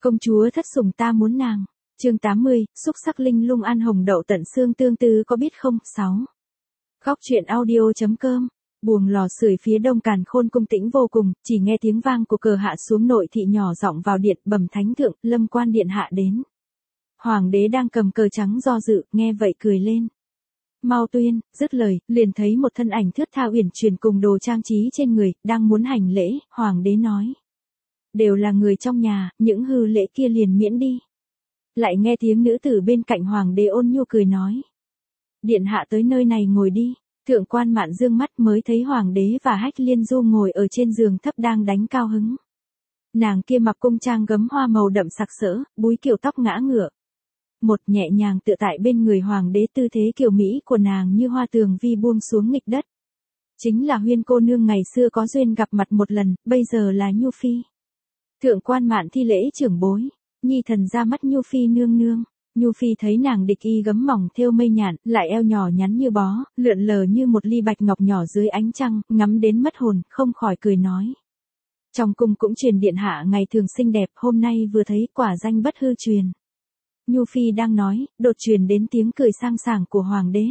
Công chúa thất sủng ta muốn nàng. Chương 80, xúc sắc linh lung ăn hồng đậu tận xương tương tư có biết không? 6. Góc truyện audio.com. Buồng lò sưởi phía đông Càn Khôn cung tĩnh vô cùng, chỉ nghe tiếng vang của cờ hạ xuống nội thị nhỏ giọng vào điện bẩm thánh thượng, Lâm quan điện hạ đến. Hoàng đế đang cầm cờ trắng do dự, nghe vậy cười lên. Mau tuyên, dứt lời, liền thấy một thân ảnh thướt tha uyển chuyển cùng đồ trang trí trên người, đang muốn hành lễ, hoàng đế nói. Đều là người trong nhà, những hư lễ kia liền miễn đi. Lại nghe tiếng nữ tử bên cạnh hoàng đế ôn nhu cười nói. Điện hạ tới nơi này ngồi đi. Thượng quan Mạn dương mắt mới thấy hoàng đế và Hách Liên Du ngồi ở trên giường thấp đang đánh cao hứng. Nàng kia mặc cung trang gấm hoa màu đậm sặc sỡ, búi kiểu tóc ngã ngửa. Một nhẹ nhàng tựa tại bên người hoàng đế, tư thế kiều mỹ của nàng như hoa tường vi buông xuống nghịch đất. Chính là Huyên cô nương ngày xưa có duyên gặp mặt một lần, bây giờ là Nhu Phi. Thượng quan Mạn thi lễ trưởng bối, nhi thần ra mắt Nhu Phi nương nương. Nhu Phi thấy nàng địch y gấm mỏng thêu mây nhạn, lại eo nhỏ nhắn như bó, lượn lờ như một ly bạch ngọc nhỏ dưới ánh trăng, ngắm đến mất hồn, không khỏi cười nói. Trong cung cũng truyền điện hạ ngày thường xinh đẹp, hôm nay vừa thấy quả danh bất hư truyền. Nhu Phi đang nói, đột truyền đến tiếng cười sang sảng của hoàng đế.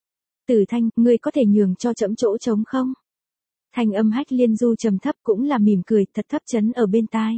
Tử Thanh, ngươi có thể nhường cho trẫm chỗ trống không? Thanh âm Hách Liên Du trầm thấp cũng là mỉm cười, thật thấp chấn ở bên tai.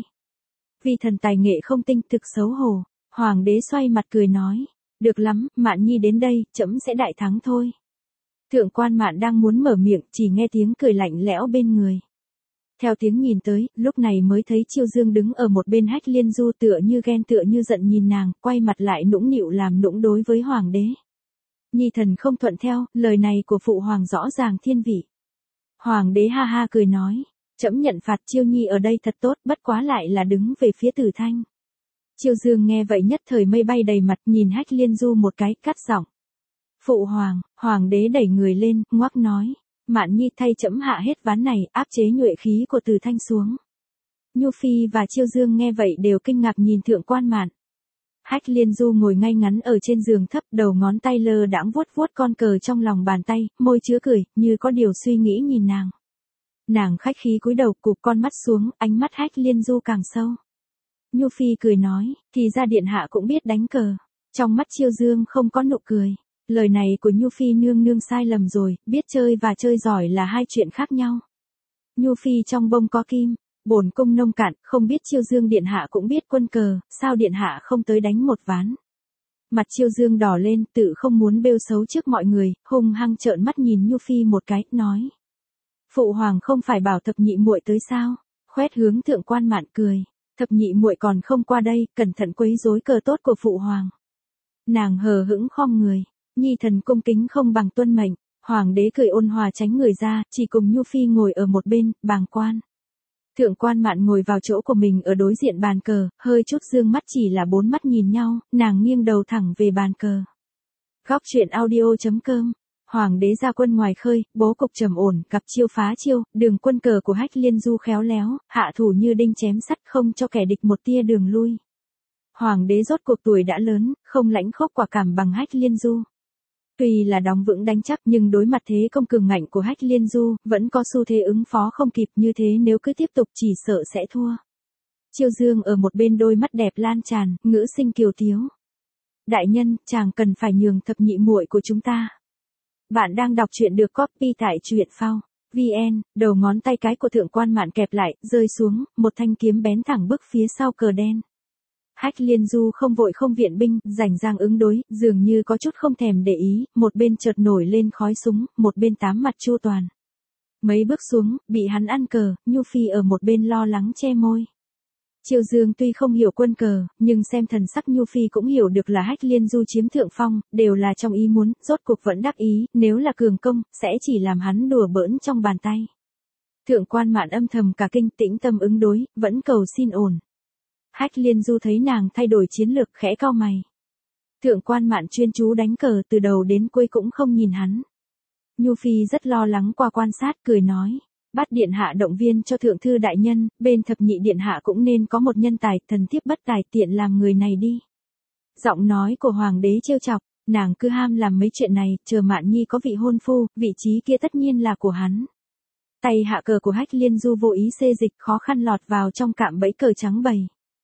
Vì thần tài nghệ không tinh, thực xấu hổ. Hoàng đế xoay mặt cười nói, được lắm, Mạn nhi đến đây, trẫm sẽ đại thắng thôi. Thượng quan Mạn đang muốn mở miệng, chỉ nghe tiếng cười lạnh lẽo bên người. Theo tiếng nhìn tới, lúc này mới thấy Chiêu Dương đứng ở một bên Hách Liên Du tựa như ghen tựa như giận nhìn nàng, quay mặt lại nũng nịu làm nũng đối với hoàng đế. Nhi thần không thuận theo, lời này của phụ hoàng rõ ràng thiên vị. Hoàng đế ha ha cười nói, trẫm nhận phạt Chiêu nhi ở đây thật tốt, bất quá lại là đứng về phía Tử Thanh. Chiêu Dương nghe vậy nhất thời mây bay đầy mặt, nhìn Hách Liên Du một cái, cắt giọng. Phụ hoàng, hoàng đế đẩy người lên, ngoắc nói, Mạn nhi thay trẫm hạ hết ván này, áp chế nhuệ khí của Từ Thanh xuống. Nhu Phi và Chiêu Dương nghe vậy đều kinh ngạc nhìn thượng quan Mạn. Hách Liên Du ngồi ngay ngắn ở trên giường thấp, đầu ngón tay lơ đãng vuốt vuốt con cờ trong lòng bàn tay, môi chứa cười, như có điều suy nghĩ nhìn nàng. Nàng khách khí cúi đầu, cụp con mắt xuống, ánh mắt Hách Liên Du càng sâu. Nhu Phi cười nói, thì ra điện hạ cũng biết đánh cờ. Trong mắt Chiêu Dương không có nụ cười. Lời này của Nhu Phi nương nương sai lầm rồi, biết chơi và chơi giỏi là hai chuyện khác nhau. Nhu Phi trong bông có kim, bổn cung nông cạn, không biết Chiêu Dương điện hạ cũng biết quân cờ, sao điện hạ không tới đánh một ván. Mặt Chiêu Dương đỏ lên, tự không muốn bêu xấu trước mọi người, hung hăng trợn mắt nhìn Nhu Phi một cái, nói. Phụ hoàng không phải bảo thập nhị muội tới sao, khoét hướng thượng quan Mạn cười. Thập nhị muội còn không qua đây, cẩn thận quấy rối cờ tốt của phụ hoàng. Nàng hờ hững khom người, nhi thần cung kính không bằng tuân mệnh. Hoàng đế cười ôn hòa tránh người ra, chỉ cùng Nhu Phi ngồi ở một bên, bàng quan. Thượng quan Mạn ngồi vào chỗ của mình ở đối diện bàn cờ, hơi chút dương mắt, chỉ là bốn mắt nhìn nhau, nàng nghiêng đầu thẳng về bàn cờ. Góc truyện audio.com. Hoàng đế ra quân ngoài khơi, bố cục trầm ổn, gặp chiêu phá chiêu, đường quân cờ của Hách Liên Du khéo léo, hạ thủ như đinh chém sắt, không cho kẻ địch một tia đường lui. Hoàng đế rốt cuộc tuổi đã lớn, không lãnh khốc quả cảm bằng Hách Liên Du. Tuy là đóng vững đánh chắc nhưng đối mặt thế công cường ngạnh của Hách Liên Du, vẫn có xu thế ứng phó không kịp, như thế nếu cứ tiếp tục chỉ sợ sẽ thua. Chiêu Dương ở một bên đôi mắt đẹp lan tràn, ngữ sinh kiều tiếu. Đại nhân, chàng cần phải nhường thập nhị muội của chúng ta. Bạn đang đọc truyện được copy tại truyện phao VN, đầu ngón tay cái của thượng quan Mạn kẹp lại, rơi xuống, một thanh kiếm bén thẳng bức phía sau cờ đen. Hách Liên Du không vội không viện binh, rảnh rang ứng đối, dường như có chút không thèm để ý, một bên chợt nổi lên khói súng, một bên tám mặt chu toàn. Mấy bước xuống, bị hắn ăn cờ, Nhu Phi ở một bên lo lắng che môi. Chiêu Dương tuy không hiểu quân cờ, nhưng xem thần sắc Nhu Phi cũng hiểu được là Hách Liên Du chiếm thượng phong, đều là trong ý muốn, rốt cuộc vẫn đắc ý, nếu là cường công, sẽ chỉ làm hắn đùa bỡn trong bàn tay. Thượng quan Mạn âm thầm cả kinh, tĩnh tâm ứng đối, vẫn cầu xin ổn. Hách Liên Du thấy nàng thay đổi chiến lược, khẽ cau mày. Thượng quan Mạn chuyên chú đánh cờ, từ đầu đến cuối cũng không nhìn hắn. Nhu Phi rất lo lắng qua quan sát, cười nói. Bắt điện hạ động viên cho thượng thư đại nhân, bên thập nhị điện hạ cũng nên có một nhân tài, thần thiếp bất tài, tiện làm người này đi. Giọng nói của hoàng đế trêu chọc, nàng cứ ham làm mấy chuyện này, chờ Mạn nhi có vị hôn phu, vị trí kia tất nhiên là của hắn. Tay hạ cờ của Hách Liên Du vô ý xê dịch, khó khăn lọt vào trong cạm bẫy cờ trắng bầy.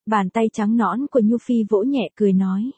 Bàn tay trắng nõn của Nhu Phi vỗ nhẹ cười nói.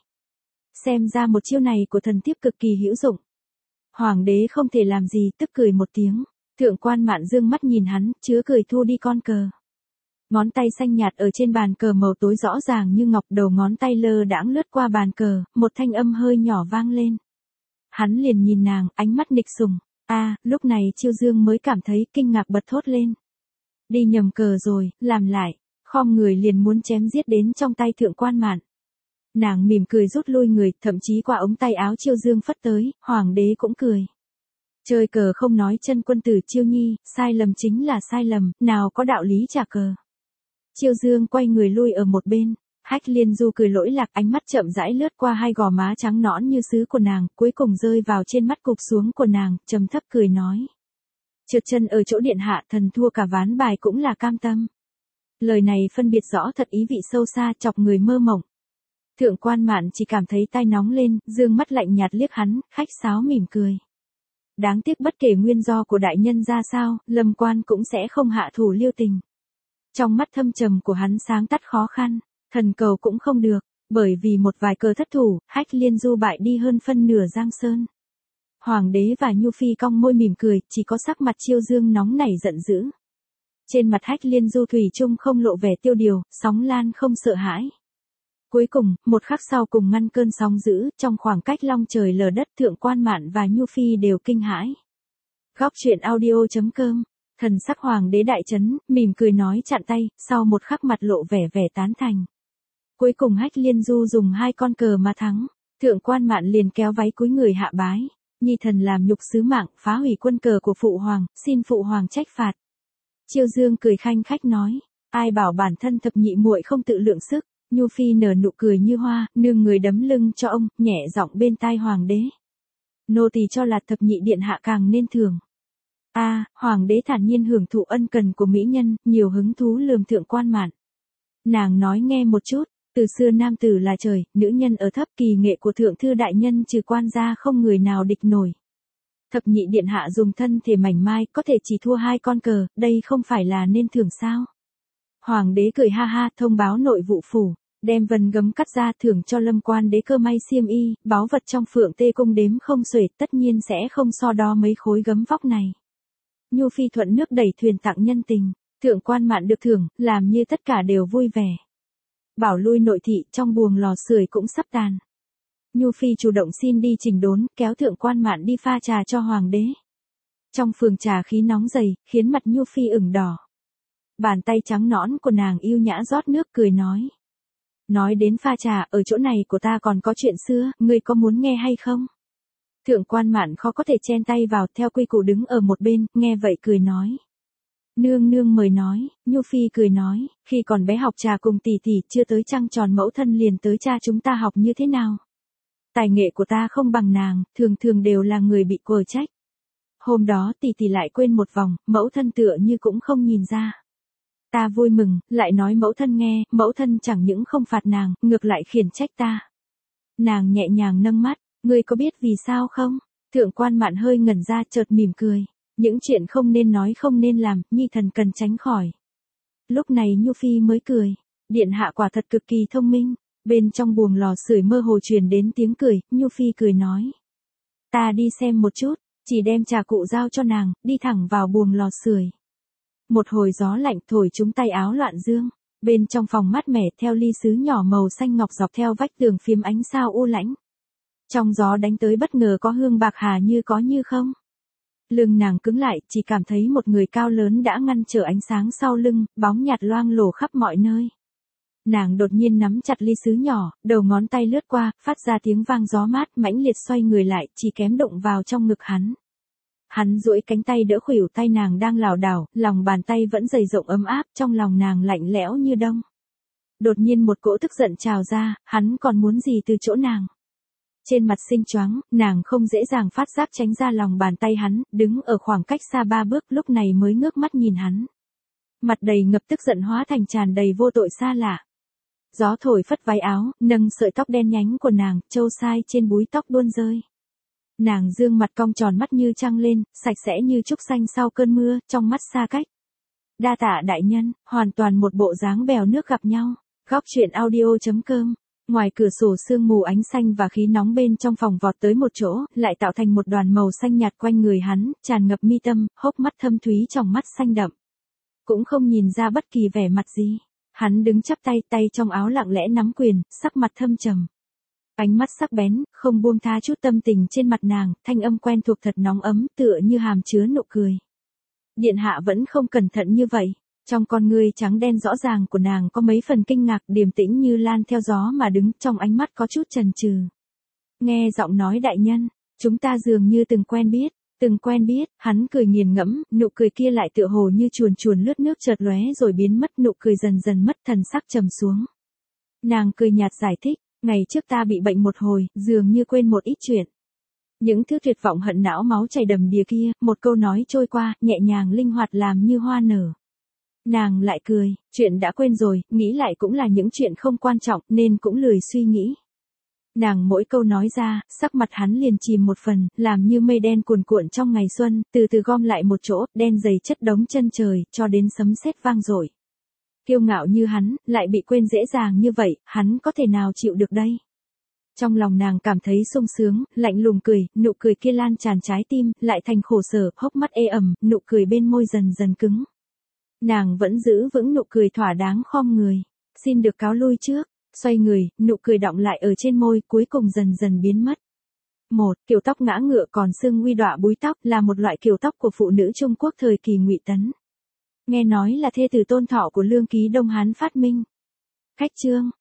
Xem ra một chiêu này của thần thiếp cực kỳ hữu dụng. Hoàng đế không thể làm gì, tức cười một tiếng. Thượng quan Mạn dương mắt nhìn hắn, chứa cười thu đi con cờ. Ngón tay xanh nhạt ở trên bàn cờ màu tối rõ ràng như ngọc, đầu ngón tay lơ đãng lướt qua bàn cờ, một thanh âm hơi nhỏ vang lên. Hắn liền nhìn nàng, ánh mắt nịch sùng. Lúc này Chiêu Dương mới cảm thấy kinh ngạc bật thốt lên. Đi nhầm cờ rồi, làm lại. Khom người liền muốn chém giết đến trong tay thượng quan Mạn. Nàng mỉm cười rút lui người, thậm chí qua ống tay áo Chiêu Dương phất tới, hoàng đế cũng cười. Chơi cờ không nói chân quân tử Chiêu Nhi, sai lầm chính là sai lầm, nào có đạo lý trả cờ. Chiêu Dương quay người lui ở một bên, Hách Liên Du cười lỗi lạc, ánh mắt chậm rãi lướt qua hai gò má trắng nõn như sứ của nàng, cuối cùng rơi vào trên mắt cụp xuống của nàng, trầm thấp cười nói. Trượt chân ở chỗ điện hạ, thần thua cả ván bài cũng là cam tâm. Lời này phân biệt rõ thật ý vị sâu xa, chọc người mơ mộng. Thượng quan Mạn chỉ cảm thấy tai nóng lên, dương mắt lạnh nhạt liếc hắn, khách sáo mỉm cười. Đáng tiếc bất kể nguyên do của đại nhân ra sao, Lâm quan cũng sẽ không hạ thủ lưu tình. Trong mắt thâm trầm của hắn sáng tắt khó khăn, thần cầu cũng không được, bởi vì một vài cờ thất thủ, Hách Liên Du bại đi hơn phân nửa Giang Sơn. Hoàng đế và Nhu Phi cong môi mỉm cười, chỉ có sắc mặt Chiêu Dương nóng nảy giận dữ. Trên mặt Hách Liên Du thủy chung không lộ vẻ tiêu điều, sóng lan không sợ hãi. Cuối cùng, một khắc sau cùng ngăn cơn sóng dữ, trong khoảng cách long trời lở đất, thượng quan Mạn và Nhu Phi đều kinh hãi. Góc truyện audio.com, thần sắc hoàng đế đại chấn, mỉm cười nói chặn tay, sau một khắc mặt lộ vẻ tán thành. Cuối cùng Hách Liên Du dùng 2 con cờ mà thắng, thượng quan Mạn liền kéo váy cúi người hạ bái. Nhi thần làm nhục sứ mạng, phá hủy quân cờ của phụ hoàng, xin phụ hoàng trách phạt. Chiêu Dương cười khanh khách nói, ai bảo bản thân thập nhị muội không tự lượng sức. Nhu Phi nở nụ cười như hoa, nương người đấm lưng cho ông, nhẹ giọng bên tai hoàng đế. Nô tỳ cho là thập nhị điện hạ càng nên thưởng. Hoàng đế thản nhiên hưởng thụ ân cần của mỹ nhân, nhiều hứng thú lườm thượng quan Mạn. Nàng nói nghe một chút, từ xưa nam tử là trời, nữ nhân ở thấp, kỳ nghệ của thượng thư đại nhân trừ quan gia không người nào địch nổi. Thập nhị điện hạ dùng thân thể mảnh mai, có thể chỉ thua 2 con cờ, đây không phải là nên thưởng sao? Hoàng đế cười ha ha, thông báo nội vụ phủ, đem vân gấm cắt ra thưởng cho Lâm quan đế cơ may xiêm y, báu vật trong Phượng Tê cung đếm không xuể, tất nhiên sẽ không so đo mấy khối gấm vóc này. Nhu Phi thuận nước đẩy thuyền tặng nhân tình, thượng quan Mạn được thưởng, làm như tất cả đều vui vẻ. Bảo lui nội thị, trong buồng lò sưởi cũng sắp tàn. Nhu Phi chủ động xin đi chỉnh đốn, kéo thượng quan Mạn đi pha trà cho hoàng đế. Trong phường trà khí nóng dày, khiến mặt Nhu Phi ửng đỏ. Bàn tay trắng nõn của nàng yêu nhã rót nước cười nói. Nói đến pha trà, ở chỗ này của ta còn có chuyện xưa, ngươi có muốn nghe hay không? Thượng quan Mạn khó có thể chen tay vào, theo quy củ đứng ở một bên, nghe vậy cười nói. Nương nương mời nói, Nhu Phi cười nói, khi còn bé học trà cùng tỷ tỷ, chưa tới trăng tròn mẫu thân liền tới cha chúng ta học như thế nào. Tài nghệ của ta không bằng nàng, thường thường đều là người bị quở trách. Hôm đó tỷ tỷ lại quên một vòng, mẫu thân tựa như cũng không nhìn ra. Ta vui mừng, lại nói mẫu thân nghe, mẫu thân chẳng những không phạt nàng, ngược lại khiển trách ta. Nàng nhẹ nhàng nâng mắt, ngươi có biết vì sao không? Thượng quan Mạn hơi ngẩn ra, chợt mỉm cười. Những chuyện không nên nói không nên làm, nhi thần cần tránh khỏi. Lúc này Nhu Phi mới cười. Điện hạ quả thật cực kỳ thông minh. Bên trong buồng lò sưởi mơ hồ truyền đến tiếng cười, Nhu Phi cười nói. Ta đi xem một chút, chỉ đem trà cụ giao cho nàng, đi thẳng vào buồng lò sưởi. Một hồi gió lạnh thổi trúng tay áo loạn dương. Bên trong phòng mát mẻ, theo ly sứ nhỏ màu xanh ngọc dọc theo vách tường phiếm ánh sao u lãnh. Trong gió đánh tới bất ngờ có hương bạc hà như có như không. Lưng nàng cứng lại, chỉ cảm thấy một người cao lớn đã ngăn trở ánh sáng sau lưng, bóng nhạt loang lổ khắp mọi nơi. Nàng đột nhiên nắm chặt ly sứ nhỏ, đầu ngón tay lướt qua, phát ra tiếng vang gió mát, mãnh liệt xoay người lại, chỉ kém đụng vào trong ngực hắn. Hắn duỗi cánh tay đỡ khuỷu tay nàng đang lảo đảo, lòng bàn tay vẫn dày rộng ấm áp, trong lòng nàng lạnh lẽo như đông. Đột nhiên một cỗ tức giận trào ra, hắn còn muốn gì từ chỗ nàng. Trên mặt xinh choáng, nàng không dễ dàng phát giác tránh ra lòng bàn tay hắn, đứng ở khoảng cách xa 3 bước, lúc này mới ngước mắt nhìn hắn. Mặt đầy ngập tức giận hóa thành tràn đầy vô tội xa lạ. Gió thổi phất váy áo, nâng sợi tóc đen nhánh của nàng, châu sai trên búi tóc buôn rơi. Nàng dương mặt cong tròn mắt như trăng lên, sạch sẽ như trúc xanh sau cơn mưa, trong mắt xa cách. Đa tạ đại nhân, hoàn toàn một bộ dáng bèo nước gặp nhau. Góc chuyện audio.com. Ngoài cửa sổ sương mù ánh xanh và khí nóng bên trong phòng vọt tới một chỗ, lại tạo thành một đoàn màu xanh nhạt quanh người hắn, tràn ngập mi tâm, hốc mắt thâm thúy trong mắt xanh đậm. Cũng không nhìn ra bất kỳ vẻ mặt gì. Hắn đứng chắp tay, tay trong áo lặng lẽ nắm quyền, sắc mặt thâm trầm. Ánh mắt sắc bén, không buông tha chút tâm tình trên mặt nàng, thanh âm quen thuộc thật nóng ấm, tựa như hàm chứa nụ cười. Điện hạ vẫn không cẩn thận như vậy. Trong con ngươi trắng đen rõ ràng của nàng có mấy phần kinh ngạc, điềm tĩnh như lan theo gió mà đứng, trong ánh mắt có chút chần chừ. Nghe giọng nói đại nhân, chúng ta dường như từng quen biết, hắn cười nghiền ngẫm, nụ cười kia lại tựa hồ như chuồn chuồn lướt nước chợt lóe rồi biến mất, nụ cười dần dần mất, thần sắc trầm xuống. Nàng cười nhạt giải thích, ngày trước ta bị bệnh một hồi, dường như quên một ít chuyện. Những thứ tuyệt vọng hận não máu chảy đầm đìa kia, một câu nói trôi qua, nhẹ nhàng linh hoạt làm như hoa nở. Nàng lại cười, chuyện đã quên rồi, nghĩ lại cũng là những chuyện không quan trọng nên cũng lười suy nghĩ. Nàng mỗi câu nói ra, sắc mặt hắn liền chìm một phần, làm như mây đen cuồn cuộn trong ngày xuân, từ từ gom lại một chỗ, đen dày chất đống chân trời, cho đến sấm sét vang dội. Kiêu ngạo như hắn, lại bị quên dễ dàng như vậy, hắn có thể nào chịu được đây? Trong lòng nàng cảm thấy sung sướng, lạnh lùng cười, nụ cười kia lan tràn trái tim, lại thành khổ sở, hốc mắt ê ẩm, nụ cười bên môi dần dần cứng. Nàng vẫn giữ vững nụ cười thỏa đáng, khom người. Xin được cáo lui trước. Xoay người, nụ cười đọng lại ở trên môi, cuối cùng dần dần biến mất. Kiểu tóc ngã ngựa còn xương nguy đọa búi tóc là một loại kiểu tóc của phụ nữ Trung Quốc thời kỳ Ngụy Tấn. Nghe nói là thê tử Tôn Thọ của Lương Ký Đông Hán phát minh. Khách chương.